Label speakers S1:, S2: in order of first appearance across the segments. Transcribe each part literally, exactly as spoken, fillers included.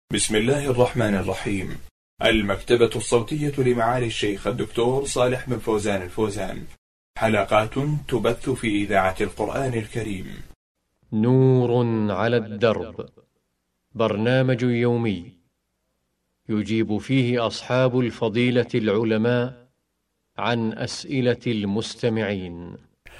S1: بسم الله الرحمن الرحيم. المكتبة الصوتية لمعالي الشيخ الدكتور صالح بن فوزان الفوزان، حلقات تبث في إذاعة القرآن الكريم.
S2: نور على الدرب، برنامج يومي يجيب فيه أصحاب الفضيلة العلماء عن أسئلة المستمعين.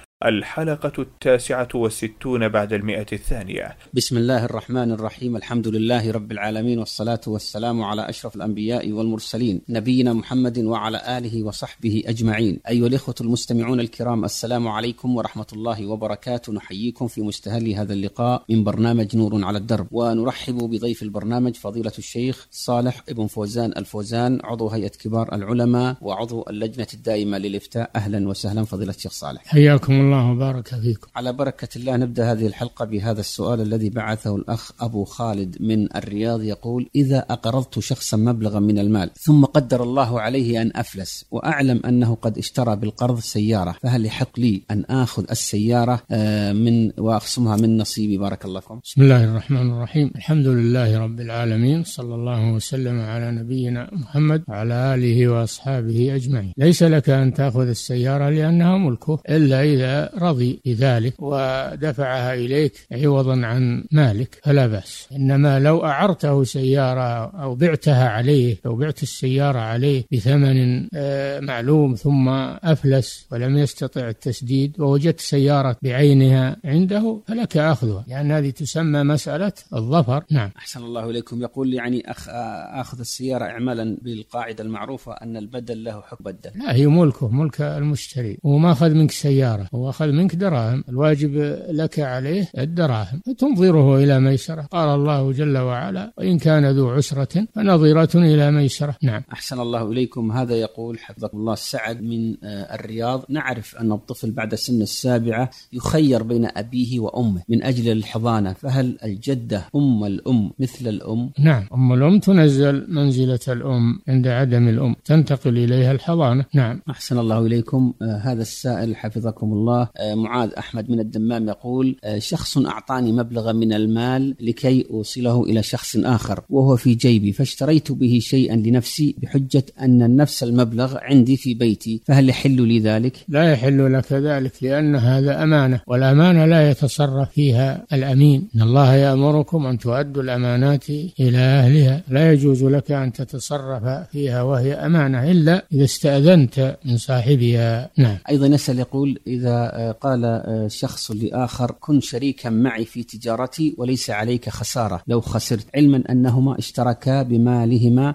S1: الحلقة التاسعة والستون بعد المئة الثانية.
S3: بسم الله الرحمن الرحيم. الحمد لله رب العالمين، والصلاة والسلام على أشرف الأنبياء والمرسلين، نبينا محمد وعلى آله وصحبه أجمعين. أيها الإخوة المستمعون الكرام، السلام عليكم ورحمة الله وبركاته. نحييكم في مستهل هذا اللقاء من برنامج نور على الدرب، ونرحب بضيف البرنامج فضيلة الشيخ صالح بن فوزان الفوزان، عضو هيئة كبار العلماء وعضو اللجنة الدائمة للإفتاء. أهلا وسهلا فضيلة الشيخ صالح،
S4: حياكم الله وبارك فيكم.
S3: على بركة الله نبدأ هذه الحلقة بهذا السؤال الذي بعثه الأخ أبو خالد من الرياض، يقول: إذا أقرضت شخصا مبلغا من المال ثم قدر الله عليه أن أفلس، وأعلم أنه قد اشترى بالقرض سيارة، فهل يحق لي أن آخذ السيارة من وأخصمها من نصيبي؟ بارك الله فيكم.
S4: بسم الله الرحمن الرحيم. الحمد لله رب العالمين، صلى الله وسلم على نبينا محمد وعلى آله وأصحابه أجمعين. ليس لك أن تأخذ السيارة لأنها ملكه إلا إذا رضي بذلك ودفعها إليك عوضا عن مالك فلا بأس. إنما لو أعرته سيارة أو بعتها عليه، لو بعت السيارة عليه بثمن معلوم ثم أفلس ولم يستطع التسديد ووجدت سيارة بعينها عنده فلك أخذها، لأن هذه تسمى مسألة الظفر. نعم.
S3: أحسن الله إليكم. يقول يعني أخ أخذ السيارة إعمالا بالقاعدة المعروفة أن البدل له حكم بدل.
S4: لا، هي ملكه، ملك المشتري، وما أخذ منك سيارة، هو أخذ منك دراهم، الواجب لك عليه الدراهم فتنظره إلى ميسرة. قال الله جل وعلا: وإن كان ذو عسرة فنظرة إلى ميسرة. نعم.
S3: أحسن الله إليكم. هذا يقول حفظكم الله سعد من الرياض: نعرف أن الطفل بعد سن السابعة يخير بين أبيه وأمه من أجل الحضانة، فهل الجدة أم الأم مثل الأم؟
S4: نعم، أم الأم تنزل منزلة الأم عند عدم الأم، تنتقل إليها الحضانة. نعم.
S3: أحسن الله إليكم. هذا السائل حفظكم الله معاذ أحمد من الدمام يقول: شخص أعطاني مبلغا من المال لكي أوصله إلى شخص آخر وهو في جيبي، فاشتريت به شيئا لنفسي بحجة أن نفس المبلغ عندي في بيتي، فهل يحل لي ذلك؟
S4: لا يحل لك ذلك، لأن هذا أمانة، والأمانة لا يتصرف فيها الأمين. إن الله يأمركم أن تؤدوا الأمانات إلى أهلها، لا يجوز لك أن تتصرف فيها وهي أمانة إلا إذا استأذنت من صاحبها. نعم.
S3: أيضا يسأل يقول: إذا قال شخص لآخر: كن شريكا معي في تجارتي وليس عليك خسارة لو خسرت، علما أنهما اشتركا بمالهما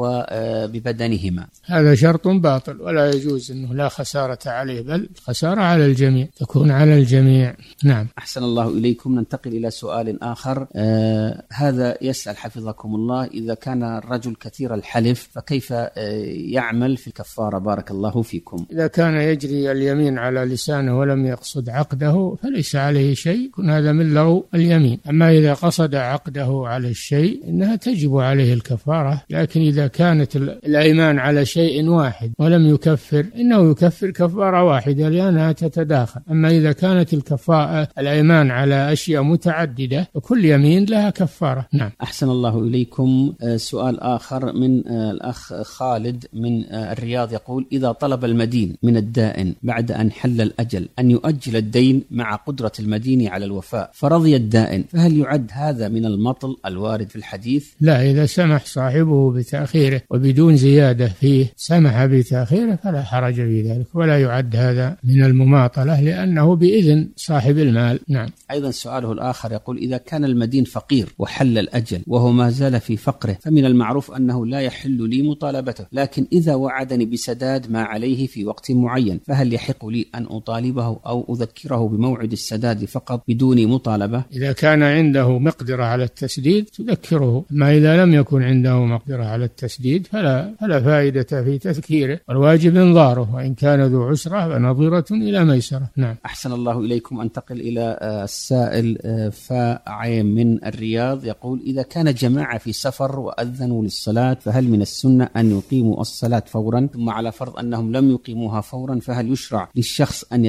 S3: وببدنهما،
S4: هذا شرط باطل ولا يجوز، أنه لا خسارة عليه، بل خسارة على الجميع، تكون على الجميع. نعم.
S3: أحسن الله إليكم. ننتقل إلى سؤال آخر. آه هذا يسأل حفظكم الله: إذا كان الرجل كثير الحلف فكيف آه يعمل في الكفارة؟ بارك الله فيكم.
S4: إذا كان يجري اليمين على لسانه ولم يقصد عقده فليس عليه شيء، كن هذا من لغو اليمين. أما إذا قصد عقده على الشيء إنها تجب عليه الكفارة، لكن إذا كانت الأيمان على شيء واحد ولم يكفر إنه يكفر كفارة واحدة لأنها تتداخل. أما إذا كانت الكفارة الأيمان على أشياء متعددة فكل يمين لها كفارة. نعم.
S3: أحسن الله إليكم. سؤال آخر من الأخ خالد من الرياض يقول: إذا طلب المدين من الدائن بعد أن حل الأجل أن يؤجل الدين مع قدرة المدين على الوفاء، فرضي الدائن، فهل يعد هذا من المطل الوارد في الحديث؟
S4: لا، إذا سمح صاحبه بتأخيره وبدون زيادة فيه، سمح بتأخيره فلا حرج في ذلك، ولا يعد هذا من المماطلة لأنه بإذن صاحب المال. نعم.
S3: أيضا سؤاله الآخر يقول: إذا كان المدين فقير وحل الأجل وهو ما زال في فقره، فمن المعروف أنه لا يحل لي مطالبته، لكن إذا وعدني بسداد ما عليه في وقت معين، فهل يحق لي أن أطالبه أو أذكره بموعد السداد فقط بدون مطالبة؟
S4: إذا كان عنده مقدرة على التسديد تذكره، ما إذا لم يكن عنده مقدرة على التسديد فلا, فلا فائدة في تذكيره، والواجب انظاره، وإن كان ذو عسرة فنظرة إلى ميسرة. نعم.
S3: أحسن الله إليكم. أنتقل إلى السائل فاعم من الرياض يقول: إذا كان جماعة في سفر وأذنوا للصلاة فهل من السنة أن يقيموا الصلاة فورا، ثم على فرض أنهم لم يقيموها فورا فهل يشرع للشخص أن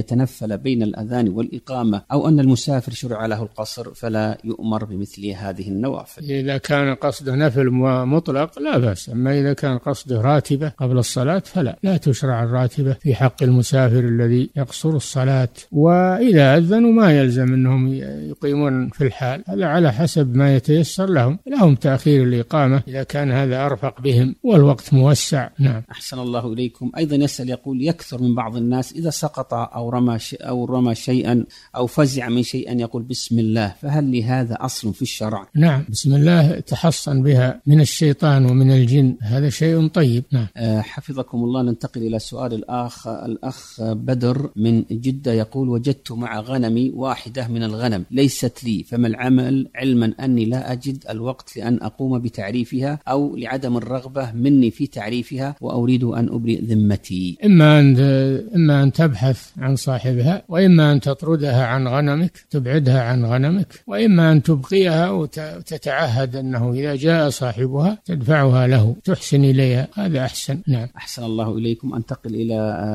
S3: يتنفل بين الأذان والإقامة، أو أن المسافر شرع له القصر فلا يؤمر بمثل هذه النوافل؟
S4: إذا كان قصده نفل مطلق لا بأس، أما إذا كان قصده راتبة قبل الصلاة فلا لا تشرع الراتبة في حق المسافر الذي يقصر الصلاة. وإذا أذنوا ما يلزم أنهم يقيمون في الحال، هذا على حسب ما يتيسر لهم، لهم تأخير الإقامة إذا كان هذا أرفق بهم والوقت موسع. نعم.
S3: أحسن الله إليكم. أيضا يسأل يقول: يكثر من بعض الناس إذا سقط أو رمى شيء أو رمى شيئا أو فزع من شيء أن يقول بسم الله، فهل لهذا أصل في الشرع؟
S4: نعم، بسم الله تحصن بها من الشيطان ومن الجن، هذا شيء طيب. نعم.
S3: أه حفظكم الله. ننتقل إلى سؤال الأخ الأخ بدر من جدة يقول: وجدت مع غنمي واحدة من الغنم ليست لي، فما العمل علما أني لا أجد الوقت لأن أقوم بتعريفها أو لعدم الرغبة مني في تعريفها وأريد أن أبرئ ذمتي؟
S4: إما أن إما أن تبحث عن صاحبها، وإما أن تطردها عن غنمك تبعدها عن غنمك، وإما أن تبقيها وتتعهد أنه إذا جاء صاحبها تدفعها له تحسن إليها، هذا أحسن. نعم.
S3: أحسن الله إليكم. أنتقل إلى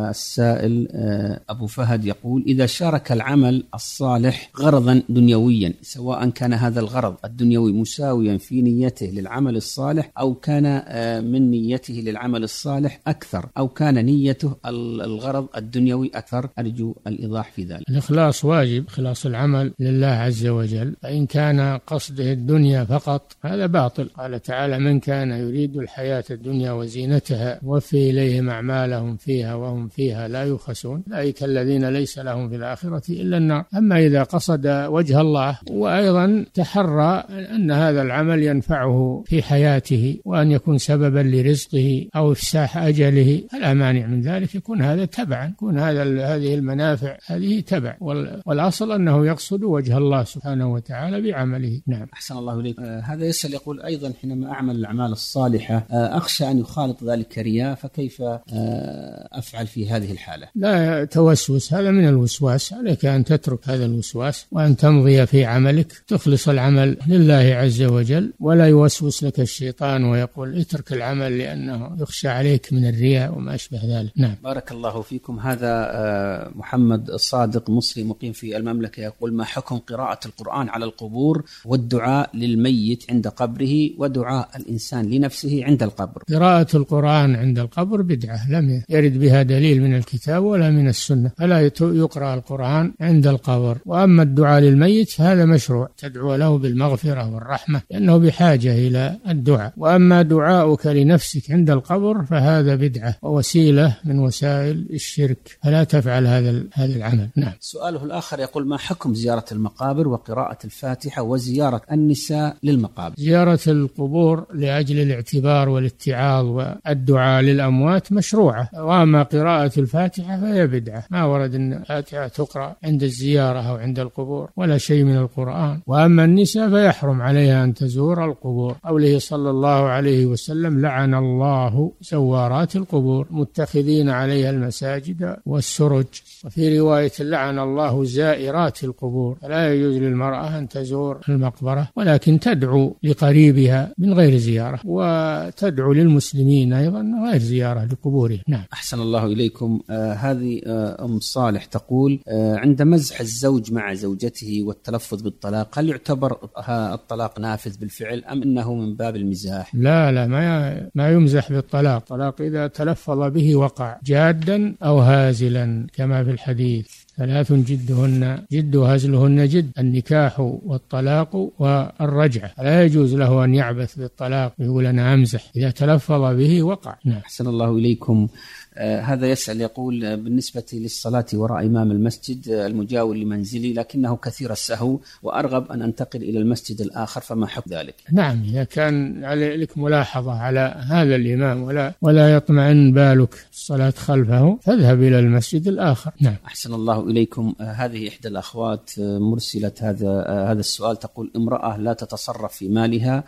S3: السائل أبو فهد يقول: إذا شارك العمل الصالح غرضا دنيويا، سواء كان هذا الغرض الدنيوي مساويا في نيته للعمل الصالح أو كان من نيته للعمل الصالح أكثر، أو كان نيته الغرض الدنيوي أكثر، أرجو الإيضاح في ذلك.
S4: الإخلاص واجب، إخلاص العمل لله عز وجل، فإن كان قصده الدنيا فقط هذا باطل. قال تعالى: من كان يريد الحياة الدنيا وزينتها وفي إليهم أعمالهم فيها وهم فيها لا يخسون، أولئك الذين ليس لهم في الآخرة إلا النار. أما إذا قصد وجه الله وأيضا تحرى أن هذا العمل ينفعه في حياته وأن يكون سببا لرزقه أو إفساح أجله فلا مانع من ذلك، يكون هذا تبعا، يكون هذا هذه المنافع هذه تبع، والأصل أنه يقصد وجه الله سبحانه وتعالى بعمله. نعم.
S3: أحسن الله إليك. آه هذا يسأل يقول أيضا: حينما أعمل الأعمال الصالحة آه أخشى أن يخالط ذلك رياء، فكيف آه أفعل في هذه الحالة؟
S4: لا توسوس، هذا من الوسواس، عليك أن تترك هذا الوسواس وأن تمضي في عملك، تخلص العمل لله عز وجل، ولا يوسوس لك الشيطان ويقول اترك العمل لأنه يخشى عليك من الرياء وما أشبه ذلك. نعم.
S3: بارك الله فيكم. هذا آه محمد الصادق مصري مقيم في المملكة يقول: ما حكم قراءة القرآن على القبور والدعاء للميت عند قبره ودعاء الإنسان لنفسه عند القبر؟
S4: قراءة القرآن عند القبر بدعة لم يرد بها دليل من الكتاب ولا من السنة، فلا يقرأ القرآن عند القبر. وأما الدعاء للميت فهذا مشروع، تدعو له بالمغفرة والرحمة لأنه بحاجة إلى الدعاء. وأما دعاؤك لنفسك عند القبر فهذا بدعة ووسيلة من وسائل الشرك، فلا تفعل هذا هذا العمل. نعم.
S3: سؤاله الآخر يقول: ما حكم زيارة المقابر وقراءة الفاتحة وزيارة النساء للمقابر؟
S4: زيارة القبور لأجل الاعتبار والاتعاظ والدعاء للأموات مشروعة، وأما قراءة الفاتحة فهي بدعة، ما ورد أن الفاتحة تقرأ عند الزيارة أو عند القبور ولا شيء من القرآن. وأما النساء فيحرم عليها أن تزور القبور، قوله صلى الله عليه وسلم: لعن الله زوارات القبور متخذين عليها المساجد والسرج. وفي رواية: لعن الله زائرات القبور. فلا يجوز للمرأة أن تزور المقبرة، ولكن تدعو لقريبها من غير زيارة، وتدعو للمسلمين أيضا غير زيارة لقبورهم. نعم.
S3: أحسن الله إليكم. آه هذه آه أم صالح تقول: آه عند مزح الزوج مع زوجته والتلفظ بالطلاق، هل يعتبر الطلاق نافذ بالفعل أم إنه من باب المزاح؟
S4: لا لا ما ما يمزح بالطلاق. الطلاق إذا تلفظ به وقع جادا أو هازلا كما في الحديث: ثلاث جدهن جد هزلهن جد، النكاح والطلاق والرجعة. لا يجوز له أن يعبث بالطلاق ويقول أنا أمزح، إذا تلفظ به وقع. نعم.
S3: أحسن الله إليكم. آه هذا يسأل يقول: آه بالنسبة للصلاة وراء إمام المسجد آه المجاور لمنزلي، لكنه كثير السهو وأرغب أن أنتقل إلى المسجد الآخر، فما حكم ذلك؟
S4: نعم، إذا كان لك ملاحظة على هذا الإمام ولا ولا يطمئن بالك الصلاة خلفه فاذهب إلى المسجد الآخر. نعم.
S3: أحسن الله إليكم. آه هذه إحدى الأخوات آه مرسلت هذا آه هذا السؤال، تقول: امرأة لا تتصرف في مالها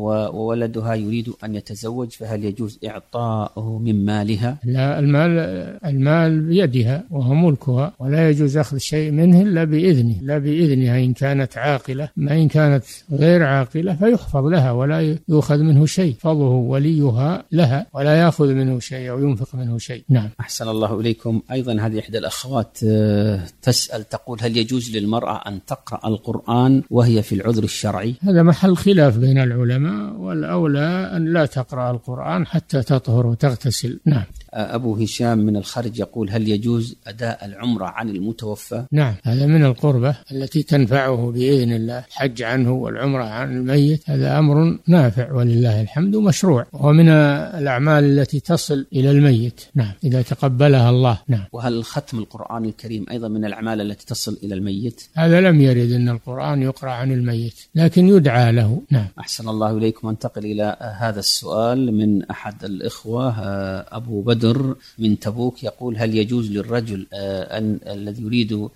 S3: وولدها يريد أن يتزوج، فهل يجوز إعطاؤه من مالها؟
S4: لا، المال المال بيدها وهو ملكها، ولا يجوز أخذ شيء منه إلا بإذنه، لا بإذنها إن كانت عاقلة. ما إن كانت غير عاقلة فيحفظ لها ولا يؤخذ منه شيء، فضله وليها لها ولا يأخذ منه شيء أو ينفق منه شيء. نعم.
S3: أحسن الله إليكم. أيضا هذه إحدى الأخوات تسأل تقول هل يجوز للمرأة أن تقرأ القرآن وهي في العذر الشرعي؟
S4: هذا محل خلاف بين العلماء، والأولى أن لا تقرأ القرآن حتى تطهر وتغتسل. نعم.
S3: أبو هشام من الخرج يقول هل يجوز أداء العمرة عن المتوفى؟
S4: نعم، هذا من القربة التي تنفعه بإذن الله، الحج عنه والعمرة عن الميت هذا أمر نافع ولله الحمد ومشروع، ومن الأعمال التي تصل إلى الميت. نعم، إذا تقبلها الله. نعم.
S3: وهل ختم القرآن الكريم أيضا من الأعمال التي تصل إلى الميت؟
S4: هذا لم يرد أن القرآن يقرأ عن الميت، لكن يدعى له. نعم.
S3: أحسن الله إليكم. انتقل إلى هذا السؤال من أحد الإخوة أبو بدر من تبوك يقول هل يجوز للرجل أن الذي يريد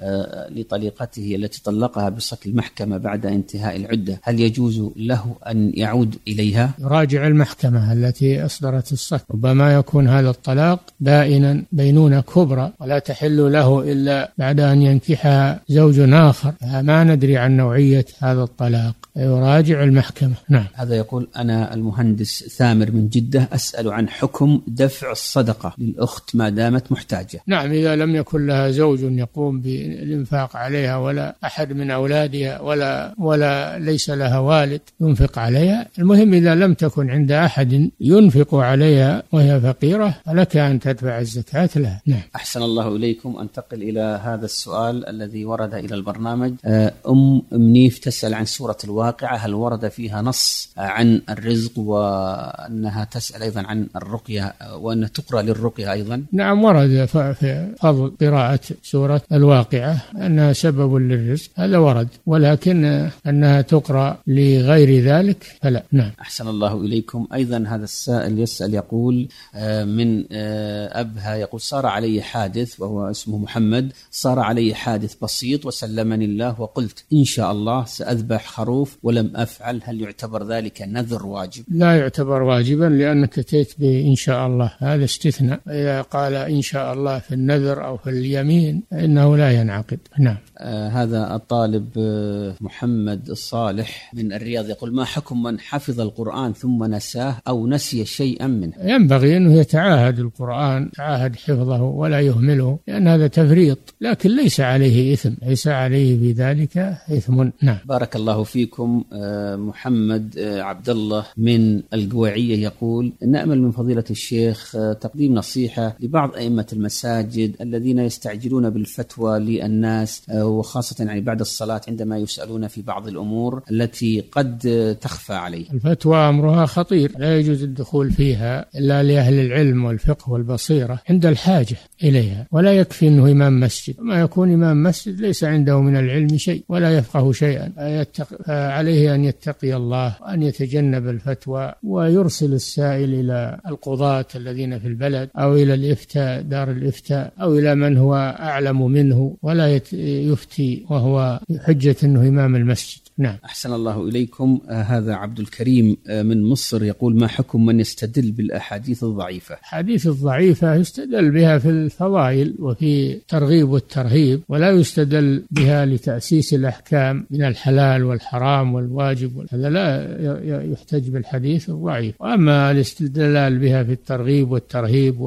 S3: لطليقته التي طلقها بصك المحكمة بعد انتهاء العدة، هل يجوز له أن يعود إليها؟
S4: يراجع المحكمة التي أصدرت الصك، ربما يكون هذا الطلاق بائنا بينونة كبرى ولا تحل له إلا بعد أن ينكحها زوج آخر، ما ندري عن نوعية هذا الطلاق، يراجع المحكمة. نعم.
S3: هذا يقول أنا المهندس ثامر من جدة أسأل عن حكم دفع الصدقة للأخت ما دامت محتاجة.
S4: نعم، إذا لم يكن لها زوج يقوم بالإنفاق عليها ولا أحد من أولادها ولا ولا ليس لها والد ينفق عليها، المهم إذا لم تكن عند أحد ينفق عليها وهي فقيرة فلك أن تدفع الزكاة لها. نعم.
S3: أحسن الله إليكم. أنتقل إلى هذا السؤال الذي ورد إلى البرنامج. أم منيف تسأل عن سورة الواقعة، هل ورد فيها نص عن الرزق وأنها تسأل أيضا عن الرقية وأن تقرأ للرقية أيضا؟
S4: نعم، ورد في فضل قراءة سورة الواقعة أنها سبب للرزق، هذا ورد، ولكن أنها تقرأ لغير ذلك فلا. نعم.
S3: أحسن الله إليكم. أيضا هذا السائل يسأل يقول من أبها يقول صار علي حادث، وهو اسمه محمد، صار علي حادث بسيط وسلمني الله وقلت إن شاء الله سأذبح خروف ولم أفعل، هل يعتبر ذلك نذر واجب؟
S4: لا يعتبر واجبا لأنك أتيت بإن شاء الله، هذا استثناء، إذا قال إن شاء الله في النذر أو في اليمين إنه لا ينعقد. نعم.
S3: آه هذا الطالب آه محمد الصالح من الرياض يقول ما حكم من حفظ القرآن ثم نساه أو نسي شيئا منه؟
S4: ينبغي أنه يتعاهد القرآن، يتعاهد حفظه ولا يهمله، لأن هذا تفريط، لكن ليس عليه إثم، ليس عليه بذلك إثم. نعم.
S3: بارك الله فيكم. آه محمد آه عبد الله من القويعية يقول نأمل من فضيلة الشيخ آه تقديم نصيحة لبعض أئمة المساجد الذين يستعجلون بالفتوى للناس آه وخاصة يعني بعد الصلاة عندما يسألون في بعض الأمور التي قد تخفى عليه.
S4: الفتوى أمرها خطير، لا يجوز الدخول فيها إلا لأهل العلم والفقه والبصيرة عند الحاجة إليها، ولا يكفي أنه إمام مسجد، ما يكون إمام مسجد ليس عنده من العلم شيء ولا يفقه شيئا، عليه أن يتقي الله وأن يتجنب الفتوى ويرسل السائل إلى القضاة الذين في البلد أو إلى الإفتاء دار الإفتاء أو إلى من هو أعلم منه، ولا يفتي وهو حجة أنه إمام المسجد. نعم.
S3: أحسن الله إليكم. آه هذا عبد الكريم آه من مصر يقول ما حكم من يستدل بالأحاديث الضعيفة؟
S4: الحديث الضعيفة يستدل بها في الفضائل وفي الترغيب والترهيب، ولا يستدل بها لتأسيس الأحكام من الحلال والحرام والواجب، هذا لا يحتج بالحديث الضعيف. وأما الاستدلال بها في الترغيب والترهيب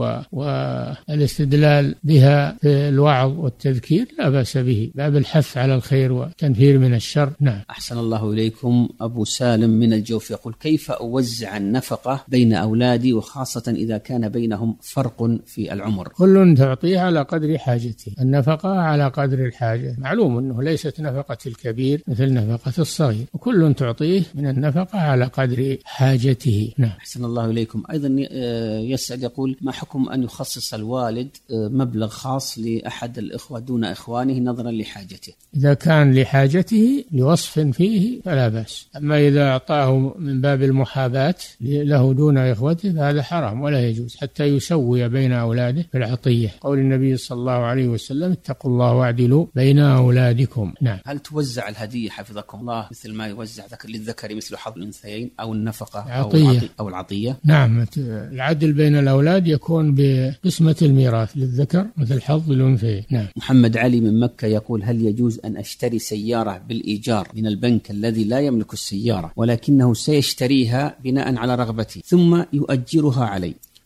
S4: والاستدلال بها في الوعظ والتذكير لا بأس به، باب الحث على الخير والتنفير من الشر. نعم.
S3: أحسن الله إليكم. أبو سالم من الجوف يقول كيف أوزع النفقة بين أولادي وخاصة إذا كان بينهم فرق في العمر؟
S4: كل تعطيه على قدر حاجته، النفقة على قدر الحاجة، معلوم أنه ليست نفقة الكبير مثل نفقة الصغير، وكل تعطيه من النفقة على قدر حاجته. نعم.
S3: أحسن الله إليكم. أيضا يسأل يقول ما حكم أن يخصص الوالد مبلغ خاص لأحد الإخوة دون إخوانه نظرا لحاجته؟
S4: إذا كان لحاجته لوصف فيه فلا بأس، أما إذا أعطاه من باب المحاباة له دون إخوته فهذا حرام ولا يجوز، حتى يسوي بين أولاده في العطية، قول النبي صلى الله عليه وسلم اتقوا الله واعدلوا بين أولادكم. نعم.
S3: هل توزع الهدية حفظكم الله مثل ما يوزع ذكر للذكر مثل حظ الأنثيين أو النفقة
S4: عطية.
S3: أو العطية؟
S4: نعم، العدل بين الأولاد يكون بقسمة الميراث للذكر مثل حظ الأنثيين. نعم.
S3: محمد علي من مكة يقول هل يجوز أن أشتري سيارة بالإيجار من البنك الذي لا يملك السيارة ولكنه سيشتريها بناء على رغبتي ثم يؤجرها علي؟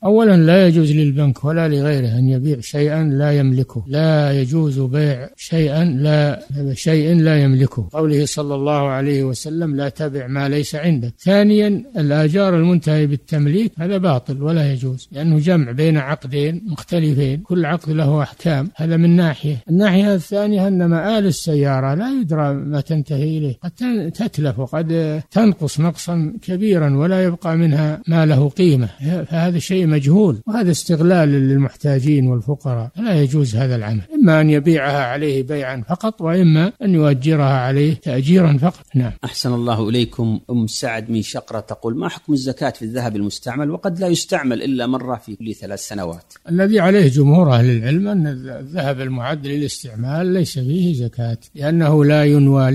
S4: أولا لا يجوز للبنك ولا لغيره أن يبيع شيئا لا يملكه، لا يجوز بيع شيئا لا شيء لا يملكه، قوله صلى الله عليه وسلم لا تبع ما ليس عندك. ثانيا الآجار المنتهي بالتمليك هذا باطل ولا يجوز، لأنه جمع بين عقدين مختلفين، كل عقد له أحكام، هذا من ناحية. الناحية الثانية أن مآل السيارة لا يدرى ما تنتهي إليه، قد تتلف وقد تنقص نقصا كبيرا ولا يبقى منها ما له قيمة، فهذا شيء مجهول، وهذا استغلال للمحتاجين والفقراء، لا يجوز هذا العمل. إما أن يبيعها عليه بيعا فقط، وإما أن يؤجرها عليه تأجيرا فقط. نعم.
S3: أحسن الله إليكم. أم سعد من شقرة تقول ما حكم الزكاة في الذهب المستعمل وقد لا يستعمل إلا مرة في كل ثلاث سنوات؟
S4: الذي عليه جمهور أهل العلم أن الذهب المعد للاستعمال ليس فيه زكاة، لأنه لا ينوى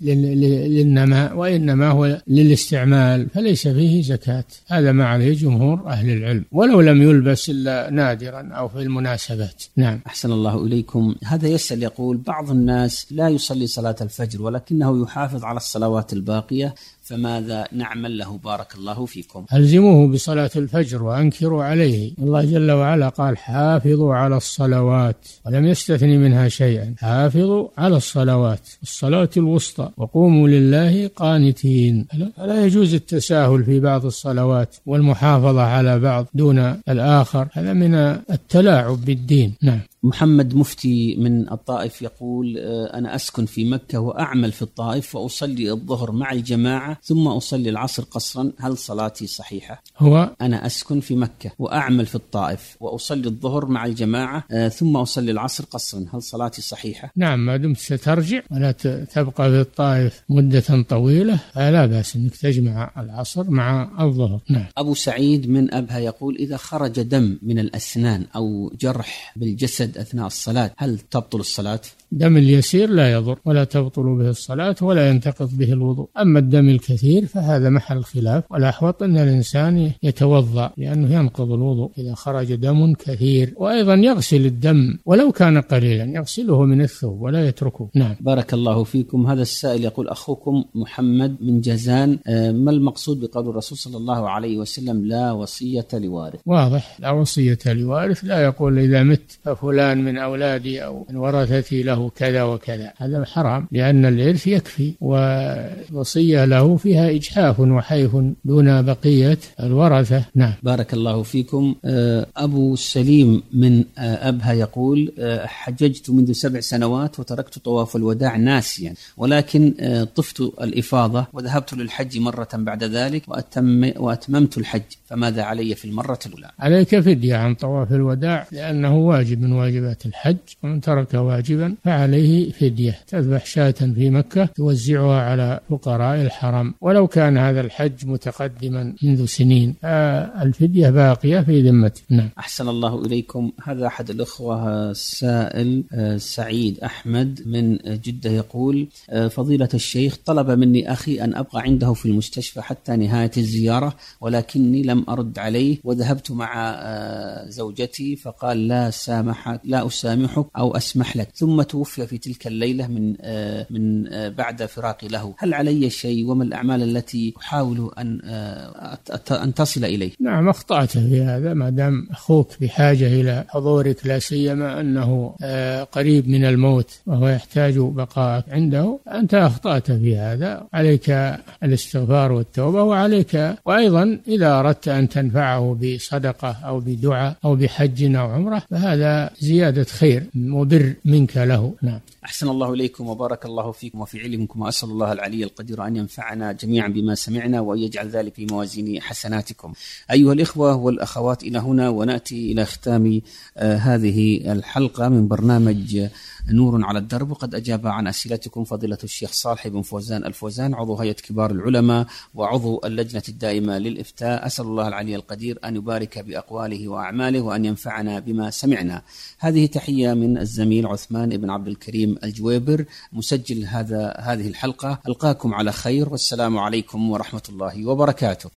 S4: للنماء وإنما هو للاستعمال، فليس فيه زكاة. هذا ما عليه جمهور أهل العلم، ولو لم يلبس إلا نادرا أو في المناسبات. نعم.
S3: أحسن الله إليكم. هذا يسأل يقول بعض الناس لا يصلي صلاة الفجر ولكنه يحافظ على الصلوات الباقية، فماذا نعمل له؟ بارك الله فيكم.
S4: ألزموه بصلاة الفجر وأنكروا عليه. الله جل وعلا قال حافظوا على الصلوات، ولم يستثني منها شيئا، حافظوا على الصلوات، الصلاة الوسطى، وقوموا لله قانتين. فلا يجوز التساهل في بعض الصلوات والمحافظة على بعض دون الآخر، هذا من التلاعب بالدين. نعم.
S3: محمد مفتي من الطائف يقول أنا أسكن في مكة وأعمل في الطائف وأصلي الظهر مع الجماعة ثم أصلي العصر قصرا، هل صلاتي صحيحة؟
S4: هو
S3: أنا أسكن في مكة وأعمل في الطائف وأصلي الظهر مع الجماعة ثم أصلي العصر قصرا، هل صلاتي صحيحة؟
S4: نعم، ما دمت سترجع ولا تبقى في الطائف مدة طويلة فلا بأس أنك تجمع العصر مع الظهر. نعم.
S3: أبو سعيد من أبها يقول إذا خرج دم من الأسنان أو جرح بالجسد أثناء الصلاة هل تبطل الصلاة؟
S4: دم اليسير لا يضر ولا تبطل به الصلاة ولا ينتقض به الوضوء، أما الدم الكثير فهذا محل خلاف، والأحوط أن الإنسان يتوضأ لأنه ينقض الوضوء إذا خرج دم كثير، وأيضا يغسل الدم ولو كان قليلا، يغسله من الثوب ولا يتركه. نعم.
S3: بارك الله فيكم. هذا السائل يقول أخوكم محمد من جازان، ما المقصود بقول الرسول صلى الله عليه وسلم لا وصية لوارث؟
S4: واضح، لا وصية لوارث، لا يقول إذا مت ففلان من أولادي أو من ورثتي له كذا وكذا، هذا حرام، لأن الإرث يكفي، ووصية له فيها إجحاف وحيف دون بقية الورثة. نعم.
S3: بارك الله فيكم. أبو سليم من أبها يقول حججت منذ سبع سنوات وتركت طواف الوداع ناسيا، ولكن طفت الإفاضة وذهبت للحج مرة بعد ذلك وأتم وأتممت الحج، فماذا علي في المرة الأولى؟
S4: عليك فدية عن طواف الوداع لأنه واجب من واجبات الحج، ومن ترك واجبا فعليه فدية، تذبح شاة في مكة توزعها على فقراء الحرم، ولو كان هذا الحج متقدما منذ سنين، الفدية باقية في ذمته. نعم.
S3: أحسن الله إليكم. هذا أحد الأخوة السائل سعيد أحمد من جدة يقول فضيلة الشيخ طلب مني أخي أن أبقى عنده في المستشفى حتى نهاية الزيارة، ولكني لم أرد عليه، وذهبت مع زوجتي فقال لا سامح لا أسامحك أو أسمح لك، ثم توفي في تلك الليلة من من بعد فراقي له، هل علي شيء؟ وما الأعمال التي أحاول أن أن تصل إليه؟
S4: نعم، أخطأت في هذا، ما دام أخوك بحاجة إلى حضورك، لا سيما أنه قريب من الموت وهو يحتاج بقاءك عنده، أنت أخطأت في هذا، عليك الاستغفار والتوبة، وعليك وأيضا إذا أردت أن تنفعه بصدقة أو بدعاء أو بحج أو عمرة فهذا زيادة خير وبر منك له. نعم.
S3: أحسن الله إليكم وبارك الله فيكم وفي علمكم، وأسأل الله العلي القدير أن ينفعنا جميعا بما سمعنا وأن يجعل ذلك في موازين حسناتكم. أيها الإخوة والأخوات، إلى هنا ونأتي إلى ختام آه هذه الحلقة من برنامج نور على الدرب، وقد أجاب عن أسئلتكم فضيلة الشيخ صالح بن فوزان الفوزان، عضو هيئة كبار العلماء وعضو اللجنة الدائمة للإفتاء. أسأل الله العلي القدير أن يبارك بأقواله وأعماله وأن ينفعنا بما سمعنا. هذه تحية من الزميل عثمان بن عبد الكريم الجويبر مسجل هذا هذه الحلقة. ألقاكم على خير، والسلام عليكم ورحمة الله وبركاته.